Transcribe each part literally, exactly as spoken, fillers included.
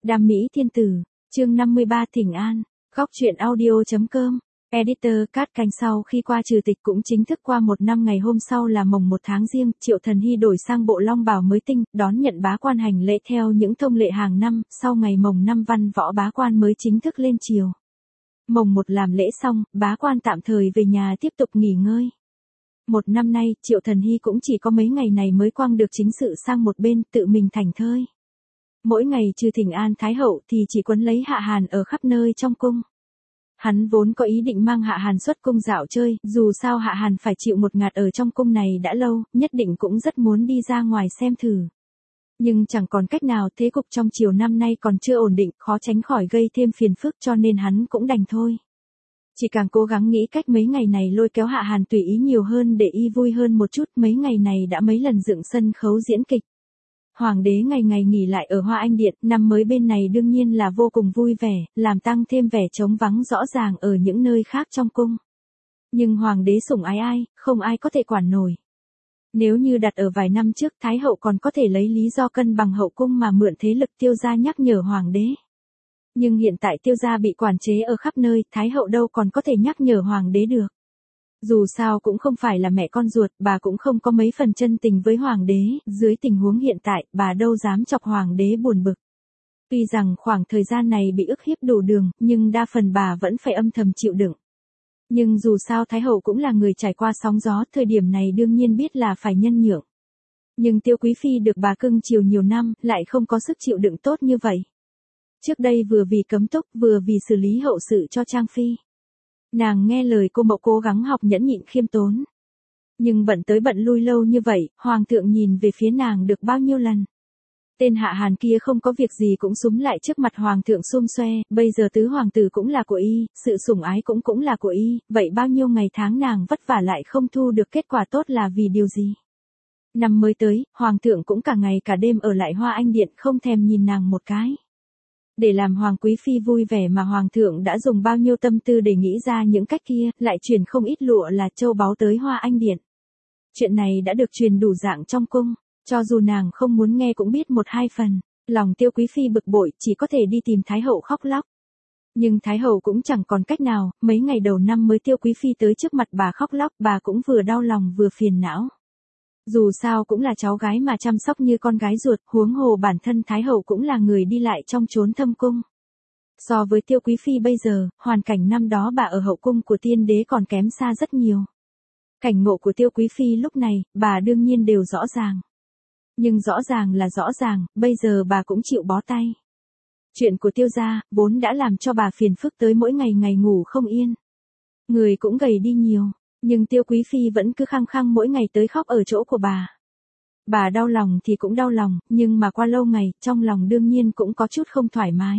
Đam mỹ thiên tử, chương năm mươi ba thỉnh an, góc truyện audio.com, editor cắt cành. Sau khi qua trừ tịch cũng chính thức qua một năm, ngày hôm sau là mồng một tháng Giêng, Triệu Thần Hy đổi sang bộ long bào mới tinh, đón nhận bá quan hành lễ theo những thông lệ hàng năm, sau ngày mồng năm văn võ bá quan mới chính thức lên triều. Mồng một làm lễ xong, bá quan tạm thời về nhà tiếp tục nghỉ ngơi. Một năm nay, Triệu Thần Hy cũng chỉ có mấy ngày này mới quăng được chính sự sang một bên, tự mình thảnh thơi. Mỗi ngày trừ thỉnh an Thái hậu thì chỉ quấn lấy Hạ Hàn ở khắp nơi trong cung. Hắn vốn có ý định mang Hạ Hàn xuất cung dạo chơi, dù sao Hạ Hàn phải chịu một ngạt ở trong cung này đã lâu, nhất định cũng rất muốn đi ra ngoài xem thử. Nhưng chẳng còn cách nào, thế cục trong triều năm nay còn chưa ổn định, khó tránh khỏi gây thêm phiền phức, cho nên hắn cũng đành thôi. Chỉ càng cố gắng nghĩ cách mấy ngày này lôi kéo Hạ Hàn tùy ý nhiều hơn để y vui hơn một chút, mấy ngày này đã mấy lần dựng sân khấu diễn kịch. Hoàng đế ngày ngày nghỉ lại ở Hoa Anh Điện, năm mới bên này đương nhiên là vô cùng vui vẻ, làm tăng thêm vẻ trống vắng rõ ràng ở những nơi khác trong cung. Nhưng Hoàng đế sủng ái ai, không ai có thể quản nổi. Nếu như đặt ở vài năm trước, Thái hậu còn có thể lấy lý do cân bằng hậu cung mà mượn thế lực Tiêu gia nhắc nhở Hoàng đế. Nhưng hiện tại Tiêu gia bị quản chế ở khắp nơi, Thái hậu đâu còn có thể nhắc nhở Hoàng đế được. Dù sao cũng không phải là mẹ con ruột, bà cũng không có mấy phần chân tình với Hoàng đế, dưới tình huống hiện tại, bà đâu dám chọc Hoàng đế buồn bực. Tuy rằng khoảng thời gian này bị ức hiếp đủ đường, nhưng đa phần bà vẫn phải âm thầm chịu đựng. Nhưng dù sao Thái hậu cũng là người trải qua sóng gió, thời điểm này đương nhiên biết là phải nhân nhượng. Nhưng Tiêu Quý Phi được bà cưng chiều nhiều năm, lại không có sức chịu đựng tốt như vậy. Trước đây vừa vì cấm túc, vừa vì xử lý hậu sự cho Trang Phi. Nàng nghe lời cô mẫu cố gắng học nhẫn nhịn khiêm tốn. Nhưng bận tới bận lui lâu như vậy, Hoàng thượng nhìn về phía nàng được bao nhiêu lần. Tên Hạ Hàn kia không có việc gì cũng súm lại trước mặt Hoàng thượng xum xoe, bây giờ tứ hoàng tử cũng là của y, sự sủng ái cũng cũng là của y, vậy bao nhiêu ngày tháng nàng vất vả lại không thu được kết quả tốt là vì điều gì? Năm mới tới, Hoàng thượng cũng cả ngày cả đêm ở lại Hoa Anh Điện không thèm nhìn nàng một cái. Để làm Hoàng Quý Phi vui vẻ mà Hoàng thượng đã dùng bao nhiêu tâm tư để nghĩ ra những cách kia, lại truyền không ít lụa là châu báu tới Hoa Anh Điện. Chuyện này đã được truyền đủ dạng trong cung, cho dù nàng không muốn nghe cũng biết một hai phần, lòng Tiêu Quý Phi bực bội chỉ có thể đi tìm Thái hậu khóc lóc. Nhưng Thái hậu cũng chẳng còn cách nào, mấy ngày đầu năm mới Tiêu Quý Phi tới trước mặt bà khóc lóc, bà cũng vừa đau lòng vừa phiền não. Dù sao cũng là cháu gái mà chăm sóc như con gái ruột, huống hồ bản thân Thái hậu cũng là người đi lại trong chốn thâm cung. So với Tiêu Quý Phi bây giờ, hoàn cảnh năm đó bà ở hậu cung của tiên đế còn kém xa rất nhiều. Cảnh ngộ của Tiêu Quý Phi lúc này, bà đương nhiên đều rõ ràng. Nhưng rõ ràng là rõ ràng, bây giờ bà cũng chịu bó tay. Chuyện của Tiêu gia, vốn đã làm cho bà phiền phức tới mỗi ngày ngày ngủ không yên. Người cũng gầy đi nhiều. Nhưng Tiêu Quý Phi vẫn cứ khăng khăng mỗi ngày tới khóc ở chỗ của bà. Bà đau lòng thì cũng đau lòng, nhưng mà qua lâu ngày, trong lòng đương nhiên cũng có chút không thoải mái.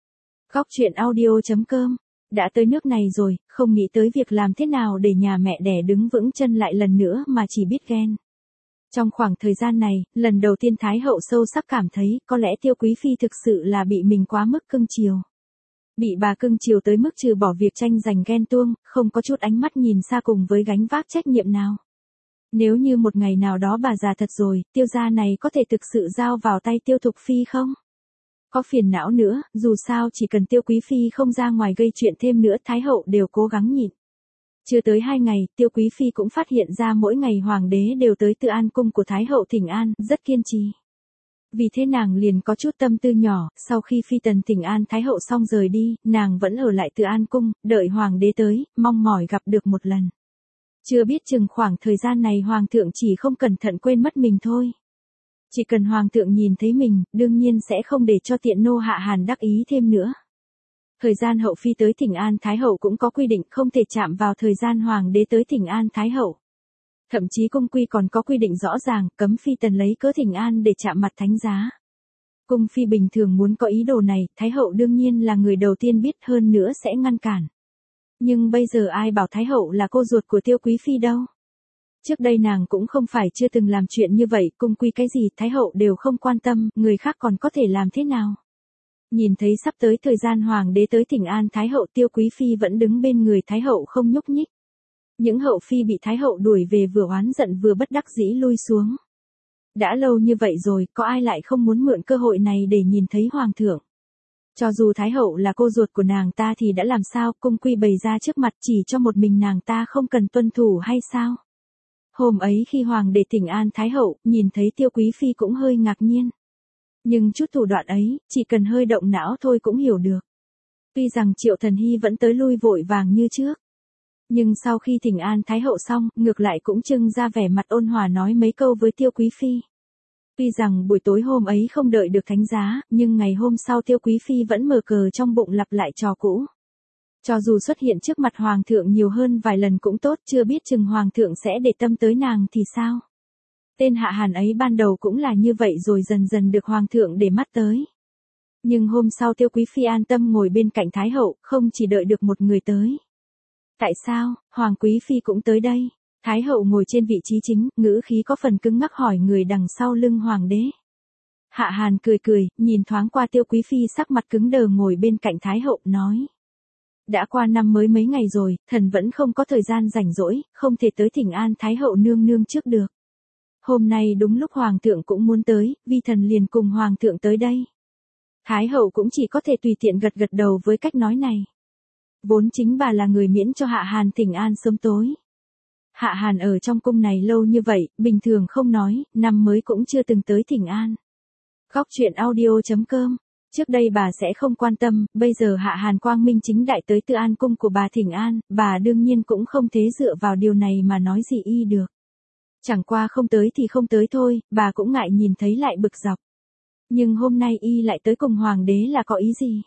Góc truyện audio.com, đã tới nước này rồi, không nghĩ tới việc làm thế nào để nhà mẹ đẻ đứng vững chân lại lần nữa mà chỉ biết ghen. Trong khoảng thời gian này, lần đầu tiên Thái hậu sâu sắc cảm thấy, có lẽ Tiêu Quý Phi thực sự là bị mình quá mức cưng chiều. Bị bà cưng chiều tới mức trừ bỏ việc tranh giành ghen tuông, không có chút ánh mắt nhìn xa cùng với gánh vác trách nhiệm nào. Nếu như một ngày nào đó bà già thật rồi, Tiêu gia này có thể thực sự giao vào tay Tiêu Thục Phi không? Có phiền não nữa, dù sao chỉ cần Tiêu Quý Phi không ra ngoài gây chuyện thêm nữa, Thái hậu đều cố gắng nhịn. Chưa tới hai ngày, Tiêu Quý Phi cũng phát hiện ra mỗi ngày Hoàng đế đều tới Tự An cung của Thái hậu thỉnh an, rất kiên trì. Vì thế nàng liền có chút tâm tư nhỏ, sau khi phi tần thỉnh an Thái hậu xong rời đi, nàng vẫn ở lại Tự An cung, đợi Hoàng đế tới, mong mỏi gặp được một lần. Chưa biết chừng khoảng thời gian này Hoàng thượng chỉ không cẩn thận quên mất mình thôi. Chỉ cần Hoàng thượng nhìn thấy mình, đương nhiên sẽ không để cho tiện nô Hạ Hàn đắc ý thêm nữa. Thời gian hậu phi tới thỉnh an Thái hậu cũng có quy định không thể chạm vào thời gian Hoàng đế tới thỉnh an Thái hậu. Thậm chí cung quy còn có quy định rõ ràng, cấm phi tần lấy cớ thỉnh an để chạm mặt thánh giá. Cung phi bình thường muốn có ý đồ này, Thái hậu đương nhiên là người đầu tiên biết, hơn nữa sẽ ngăn cản. Nhưng bây giờ ai bảo Thái hậu là cô ruột của Tiêu Quý Phi đâu. Trước đây nàng cũng không phải chưa từng làm chuyện như vậy, cung quy cái gì Thái hậu đều không quan tâm, người khác còn có thể làm thế nào. Nhìn thấy sắp tới thời gian Hoàng đế tới thỉnh an Thái hậu, Tiêu Quý Phi vẫn đứng bên người Thái hậu không nhúc nhích. Những hậu phi bị Thái hậu đuổi về vừa oán giận vừa bất đắc dĩ lui xuống. Đã lâu như vậy rồi, có ai lại không muốn mượn cơ hội này để nhìn thấy Hoàng thượng. Cho dù Thái hậu là cô ruột của nàng ta thì đã làm sao, cung quy bày ra trước mặt chỉ cho một mình nàng ta không cần tuân thủ hay sao? Hôm ấy khi hoàng đế thỉnh an Thái hậu, nhìn thấy Tiêu Quý Phi cũng hơi ngạc nhiên. Nhưng chút thủ đoạn ấy, chỉ cần hơi động não thôi cũng hiểu được. Tuy rằng Triệu Thần Hy vẫn tới lui vội vàng như trước. Nhưng sau khi thỉnh an Thái hậu xong, ngược lại cũng trưng ra vẻ mặt ôn hòa nói mấy câu với Tiêu Quý Phi. Tuy rằng buổi tối hôm ấy không đợi được thánh giá, nhưng ngày hôm sau Tiêu Quý Phi vẫn mở cờ trong bụng lặp lại trò cũ. Cho dù xuất hiện trước mặt hoàng thượng nhiều hơn vài lần cũng tốt, chưa biết chừng hoàng thượng sẽ để tâm tới nàng thì sao. Tên Hạ Hàn ấy ban đầu cũng là như vậy rồi dần dần được hoàng thượng để mắt tới. Nhưng hôm sau Tiêu Quý Phi an tâm ngồi bên cạnh Thái hậu, không chỉ đợi được một người tới. Tại sao, Hoàng Quý Phi cũng tới đây? Thái hậu ngồi trên vị trí chính, ngữ khí có phần cứng ngắc hỏi người đằng sau lưng hoàng đế. Hạ Hàn cười cười, nhìn thoáng qua Tiêu Quý Phi sắc mặt cứng đờ ngồi bên cạnh Thái hậu, nói. Đã qua năm mới mấy ngày rồi, thần vẫn không có thời gian rảnh rỗi, không thể tới thỉnh an Thái hậu nương nương trước được. Hôm nay đúng lúc hoàng thượng cũng muốn tới, vi thần liền cùng hoàng thượng tới đây. Thái hậu cũng chỉ có thể tùy tiện gật gật đầu với cách nói này. Vốn chính bà là người miễn cho Hạ Hàn thỉnh an sớm tối. Hạ Hàn ở trong cung này lâu như vậy, bình thường không nói, năm mới cũng chưa từng tới thỉnh an. Góc truyện audio chấm com. Trước đây bà sẽ không quan tâm, bây giờ Hạ Hàn quang minh chính đại tới Tư An cung của bà thỉnh an, bà đương nhiên cũng không thế dựa vào điều này mà nói gì y được. Chẳng qua không tới thì không tới thôi, bà cũng ngại nhìn thấy lại bực dọc. Nhưng hôm nay y lại tới cùng hoàng đế là có ý gì?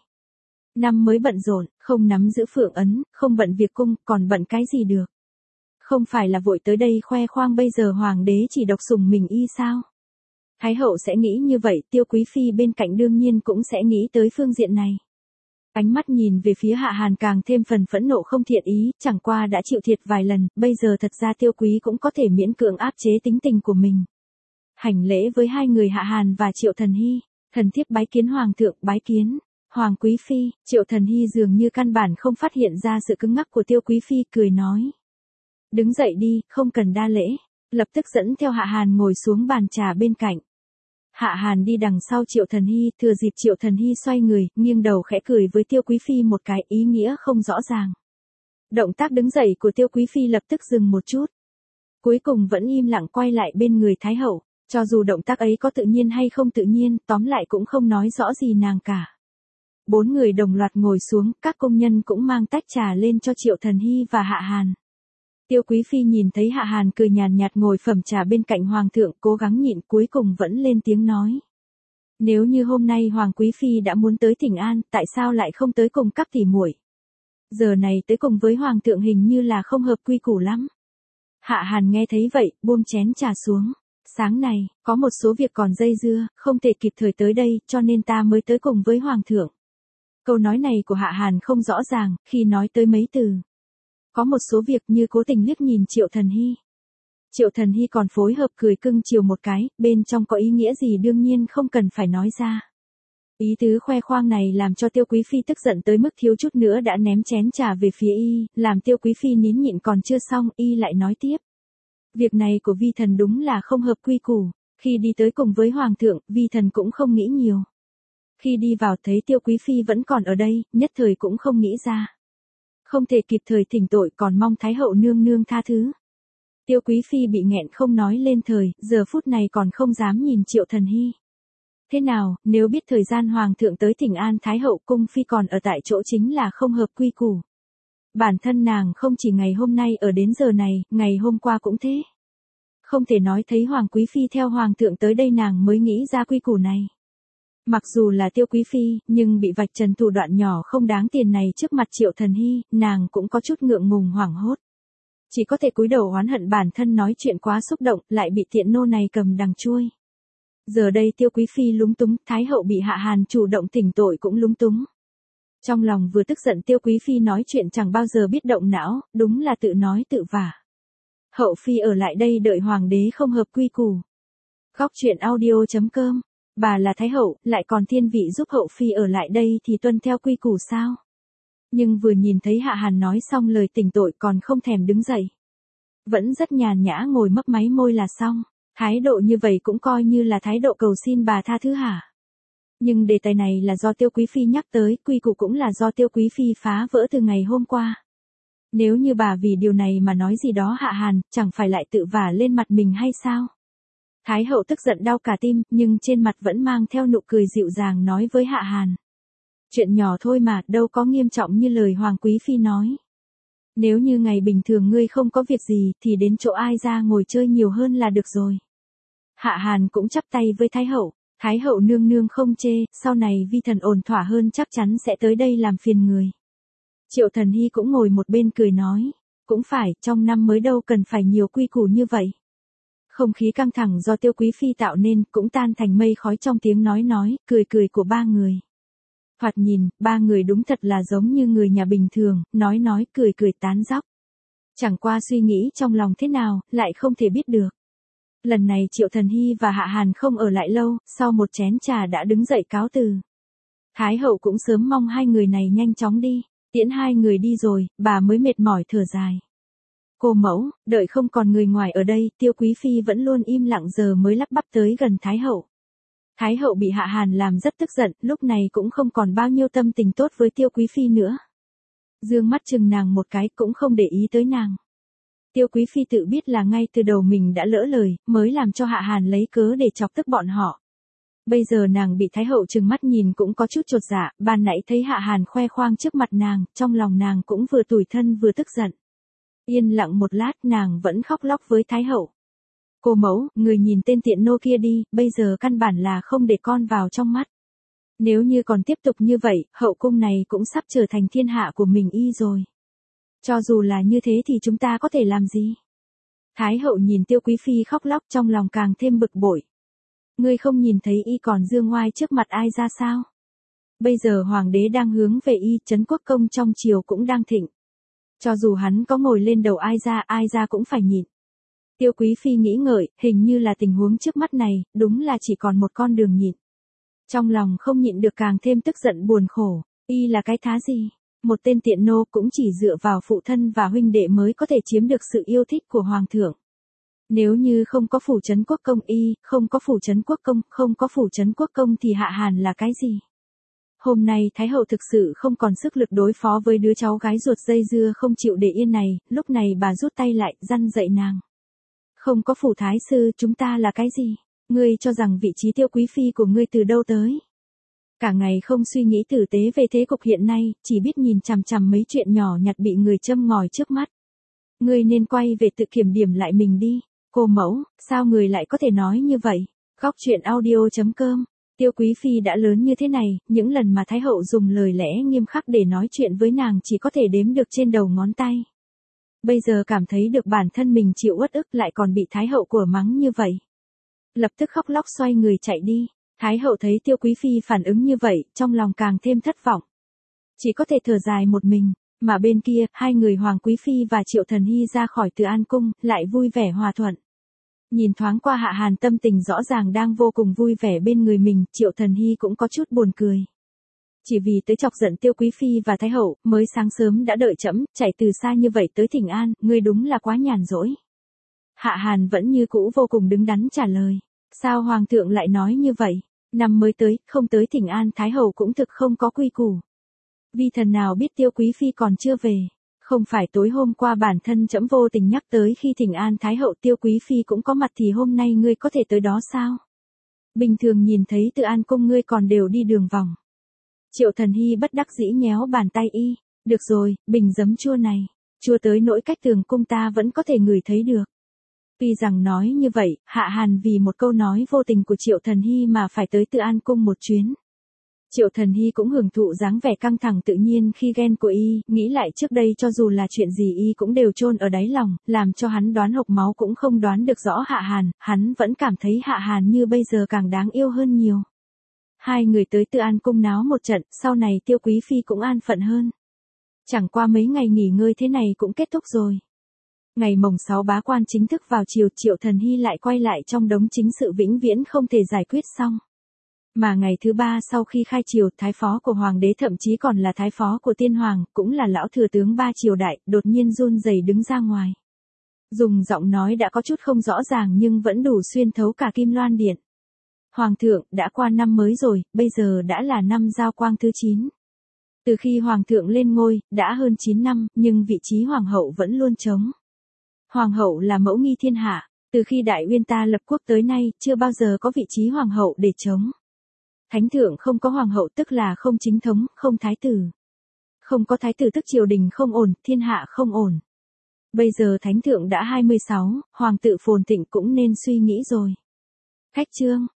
Năm mới bận rộn, không nắm giữ phượng ấn, không bận việc cung, còn bận cái gì được? Không phải là vội tới đây khoe khoang bây giờ hoàng đế chỉ độc sủng mình y sao? Thái hậu sẽ nghĩ như vậy, Tiêu Quý Phi bên cạnh đương nhiên cũng sẽ nghĩ tới phương diện này. Ánh mắt nhìn về phía Hạ Hàn càng thêm phần phẫn nộ không thiện ý, chẳng qua đã chịu thiệt vài lần, bây giờ thật ra Tiêu Quý cũng có thể miễn cưỡng áp chế tính tình của mình. Hành lễ với hai người Hạ Hàn và Triệu Thần Hy, thần thiếp bái kiến hoàng thượng, bái kiến. Hoàng Quý Phi, Triệu Thần Hy dường như căn bản không phát hiện ra sự cứng ngắc của Tiêu Quý Phi, cười nói. Đứng dậy đi, không cần đa lễ. Lập tức dẫn theo Hạ Hàn ngồi xuống bàn trà bên cạnh. Hạ Hàn đi đằng sau Triệu Thần Hy, thừa dịp Triệu Thần Hy xoay người, nghiêng đầu khẽ cười với Tiêu Quý Phi một cái, ý nghĩa không rõ ràng. Động tác đứng dậy của Tiêu Quý Phi lập tức dừng một chút. Cuối cùng vẫn im lặng quay lại bên người Thái hậu, cho dù động tác ấy có tự nhiên hay không tự nhiên, tóm lại cũng không nói rõ gì nàng cả. Bốn người đồng loạt ngồi xuống, các công nhân cũng mang tách trà lên cho Triệu Thần Hy và Hạ Hàn. Tiêu Quý Phi nhìn thấy Hạ Hàn cười nhàn nhạt ngồi phẩm trà bên cạnh hoàng thượng, cố gắng nhịn, cuối cùng vẫn lên tiếng nói. Nếu như hôm nay Hoàng Quý Phi đã muốn tới thỉnh an, tại sao lại không tới cùng các tỷ muội? Giờ này tới cùng với hoàng thượng hình như là không hợp quy củ lắm. Hạ Hàn nghe thấy vậy, buông chén trà xuống. Sáng này, có một số việc còn dây dưa, không thể kịp thời tới đây, cho nên ta mới tới cùng với hoàng thượng. Câu nói này của Hạ Hàn không rõ ràng, khi nói tới mấy từ. Có một số việc như cố tình liếc nhìn Triệu Thần Hy. Triệu Thần Hy còn phối hợp cười cưng chiều một cái, bên trong có ý nghĩa gì đương nhiên không cần phải nói ra. Ý tứ khoe khoang này làm cho Tiêu Quý Phi tức giận tới mức thiếu chút nữa đã ném chén trà về phía y, làm Tiêu Quý Phi nín nhịn còn chưa xong, y lại nói tiếp. Việc này của vi thần đúng là không hợp quy củ, khi đi tới cùng với hoàng thượng, vi thần cũng không nghĩ nhiều. Khi đi vào thấy Tiêu Quý Phi vẫn còn ở đây, nhất thời cũng không nghĩ ra. Không thể kịp thời thỉnh tội, còn mong Thái hậu nương nương tha thứ. Tiêu Quý Phi bị nghẹn không nói lên thời, giờ phút này còn không dám nhìn Triệu Thần Hy. Thế nào, nếu biết thời gian hoàng thượng tới thỉnh an Thái hậu, cung phi còn ở tại chỗ chính là không hợp quy củ. Bản thân nàng không chỉ ngày hôm nay ở đến giờ này, ngày hôm qua cũng thế. Không thể nói thấy Hoàng Quý Phi theo hoàng thượng tới đây nàng mới nghĩ ra quy củ này. Mặc dù là Tiêu Quý Phi, nhưng bị vạch trần thủ đoạn nhỏ không đáng tiền này trước mặt Triệu Thần Hy, nàng cũng có chút ngượng ngùng hoảng hốt. Chỉ có thể cúi đầu oán hận bản thân nói chuyện quá xúc động, lại bị tiện nô này cầm đằng chuôi. Giờ đây Tiêu Quý Phi lúng túng, Thái hậu bị Hạ Hàn chủ động thỉnh tội cũng lúng túng. Trong lòng vừa tức giận Tiêu Quý Phi nói chuyện chẳng bao giờ biết động não, đúng là tự nói tự vả. Hậu Phi ở lại đây đợi hoàng đế không hợp quy củ. Góc truyện audio chấm com. Bà là Thái hậu, lại còn thiên vị giúp Hậu Phi ở lại đây thì tuân theo quy củ sao? Nhưng vừa nhìn thấy Hạ Hàn nói xong lời tỉnh tội còn không thèm đứng dậy. Vẫn rất nhàn nhã ngồi mấp máy môi là xong. Thái độ như vậy cũng coi như là thái độ cầu xin bà tha thứ hả? Nhưng đề tài này là do Tiêu Quý Phi nhắc tới, quy củ cũng là do Tiêu Quý Phi phá vỡ từ ngày hôm qua. Nếu như bà vì điều này mà nói gì đó Hạ Hàn, chẳng phải lại tự vả lên mặt mình hay sao? Thái hậu tức giận đau cả tim, nhưng trên mặt vẫn mang theo nụ cười dịu dàng nói với Hạ Hàn. Chuyện nhỏ thôi mà, đâu có nghiêm trọng như lời Hoàng Quý Phi nói. Nếu như ngày bình thường ngươi không có việc gì, thì đến chỗ ai ra ngồi chơi nhiều hơn là được rồi. Hạ Hàn cũng chắp tay với Thái hậu. Thái hậu nương nương không chê, sau này vi thần ổn thỏa hơn chắc chắn sẽ tới đây làm phiền người. Triệu Thần Hy cũng ngồi một bên cười nói. Cũng phải, trong năm mới đâu cần phải nhiều quy củ như vậy. Không khí căng thẳng do Tiêu Quý Phi tạo nên cũng tan thành mây khói trong tiếng nói nói, cười cười của ba người. Thoạt nhìn, ba người đúng thật là giống như người nhà bình thường, nói nói cười cười tán dóc. Chẳng qua suy nghĩ trong lòng thế nào, lại không thể biết được. Lần này Triệu Thần Hy và Hạ Hàn không ở lại lâu, sau một chén trà đã đứng dậy cáo từ. Thái hậu cũng sớm mong hai người này nhanh chóng đi, tiễn hai người đi rồi, bà mới mệt mỏi thở dài. Cô mẫu, đợi không còn người ngoài ở đây, Tiêu Quý Phi vẫn luôn im lặng giờ mới lắp bắp tới gần Thái hậu. Thái hậu bị Hạ Hàn làm rất tức giận, lúc này cũng không còn bao nhiêu tâm tình tốt với Tiêu Quý Phi nữa. Dương mắt chừng nàng một cái cũng không để ý tới nàng. Tiêu Quý Phi tự biết là ngay từ đầu mình đã lỡ lời, mới làm cho Hạ Hàn lấy cớ để chọc tức bọn họ. Bây giờ nàng bị Thái hậu trừng mắt nhìn cũng có chút chột dạ, ban nãy thấy Hạ Hàn khoe khoang trước mặt nàng, trong lòng nàng cũng vừa tủi thân vừa tức giận. Yên lặng một lát nàng vẫn khóc lóc với Thái hậu. Cô mẫu, người nhìn tên tiện nô kia đi, bây giờ căn bản là không để con vào trong mắt. Nếu như còn tiếp tục như vậy, hậu cung này cũng sắp trở thành thiên hạ của mình y rồi. Cho dù là như thế thì chúng ta có thể làm gì? Thái hậu nhìn Tiêu Quý Phi khóc lóc trong lòng càng thêm bực bội. Ngươi không nhìn thấy y còn dương ngoai trước mặt ai ra sao? Bây giờ hoàng đế đang hướng về y, Trấn Quốc công trong triều cũng đang thịnh. Cho dù hắn có ngồi lên đầu ai ra, ai ra cũng phải nhịn. Tiêu Quý Phi nghĩ ngợi, hình như là tình huống trước mắt này, đúng là chỉ còn một con đường nhịn. Trong lòng không nhịn được càng thêm tức giận buồn khổ, y là cái thá gì? Một tên tiện nô cũng chỉ dựa vào phụ thân và huynh đệ mới có thể chiếm được sự yêu thích của hoàng thượng. Nếu như không có phủ Trấn Quốc công y, không có phủ Trấn Quốc công, không có phủ Trấn Quốc công thì Hạ Hàn là cái gì? Hôm nay Thái hậu thực sự không còn sức lực đối phó với đứa cháu gái ruột dây dưa không chịu để yên này, lúc này bà rút tay lại, răn dạy nàng. Không có phủ thái sư, chúng ta là cái gì? Ngươi cho rằng vị trí Tiêu Quý Phi của ngươi từ đâu tới? Cả ngày không suy nghĩ tử tế về thế cục hiện nay, chỉ biết nhìn chằm chằm mấy chuyện nhỏ nhặt bị người châm ngòi trước mắt. Ngươi nên quay về tự kiểm điểm lại mình đi. Cô mẫu, sao người lại có thể nói như vậy? Góc truyện audio chấm com. Tiêu Quý Phi đã lớn như thế này, những lần mà Thái hậu dùng lời lẽ nghiêm khắc để nói chuyện với nàng chỉ có thể đếm được trên đầu ngón tay. Bây giờ cảm thấy được bản thân mình chịu uất ức lại còn bị Thái hậu của mắng như vậy. Lập tức khóc lóc xoay người chạy đi. Thái hậu thấy Tiêu Quý Phi phản ứng như vậy, trong lòng càng thêm thất vọng. Chỉ có thể thở dài một mình, mà bên kia, hai người Hoàng Quý Phi và Triệu Thần Hy ra khỏi Từ An Cung, lại vui vẻ hòa thuận. Nhìn thoáng qua Hạ Hàn tâm tình rõ ràng đang vô cùng vui vẻ bên người mình, Triệu Thần Hy cũng có chút buồn cười. Chỉ vì tới chọc giận Tiêu Quý Phi và Thái hậu, mới sáng sớm đã đợi trẫm, chạy từ xa như vậy tới Thỉnh An, ngươi đúng là quá nhàn rỗi. Hạ Hàn vẫn như cũ vô cùng đứng đắn trả lời. Sao Hoàng thượng lại nói như vậy? Năm mới tới, không tới Thỉnh An Thái hậu cũng thực không có quy củ. Vi thần nào biết Tiêu Quý Phi còn chưa về. Không phải tối hôm qua bản thân trẫm vô tình nhắc tới khi Thỉnh An Thái hậu Tiêu Quý Phi cũng có mặt thì hôm nay ngươi có thể tới đó sao? Bình thường nhìn thấy Từ An Cung ngươi còn đều đi đường vòng. Triệu Thần Hy bất đắc dĩ nhéo bàn tay y. Được rồi, bình giấm chua này. Chua tới nỗi cách tường cung ta vẫn có thể ngửi thấy được. Tuy rằng nói như vậy, Hạ Hàn vì một câu nói vô tình của Triệu Thần Hy mà phải tới Từ An Cung một chuyến. Triệu Thần Hy cũng hưởng thụ dáng vẻ căng thẳng tự nhiên khi ghen của y, nghĩ lại trước đây cho dù là chuyện gì y cũng đều chôn ở đáy lòng, làm cho hắn đoán hộc máu cũng không đoán được rõ Hạ Hàn, hắn vẫn cảm thấy Hạ Hàn như bây giờ càng đáng yêu hơn nhiều. Hai người tới Từ An Cung náo một trận, sau này Tiêu Quý Phi cũng an phận hơn. Chẳng qua mấy ngày nghỉ ngơi thế này cũng kết thúc rồi. Ngày mồng sáu bá quan chính thức vào triều, Triệu Thần Hy lại quay lại trong đống chính sự vĩnh viễn không thể giải quyết xong. Mà ngày thứ ba sau khi khai triều, thái phó của hoàng đế thậm chí còn là thái phó của tiên hoàng, cũng là lão thừa tướng ba triều đại, đột nhiên run rẩy đứng ra ngoài. Dùng giọng nói đã có chút không rõ ràng nhưng vẫn đủ xuyên thấu cả Kim Loan Điện. Hoàng thượng, đã qua năm mới rồi, bây giờ đã là năm Giao Quang thứ chín. Từ khi Hoàng thượng lên ngôi, đã hơn chín năm, nhưng vị trí Hoàng hậu vẫn luôn trống. Hoàng hậu là mẫu nghi thiên hạ, từ khi Đại Uyên ta lập quốc tới nay, chưa bao giờ có vị trí Hoàng hậu để trống. Thánh thượng không có Hoàng hậu tức là không chính thống, không thái tử. Không có thái tử tức triều đình không ổn, thiên hạ không ổn. Bây giờ Thánh thượng đã hai mươi sáu, Hoàng tự phồn thịnh cũng nên suy nghĩ rồi. Khách chương.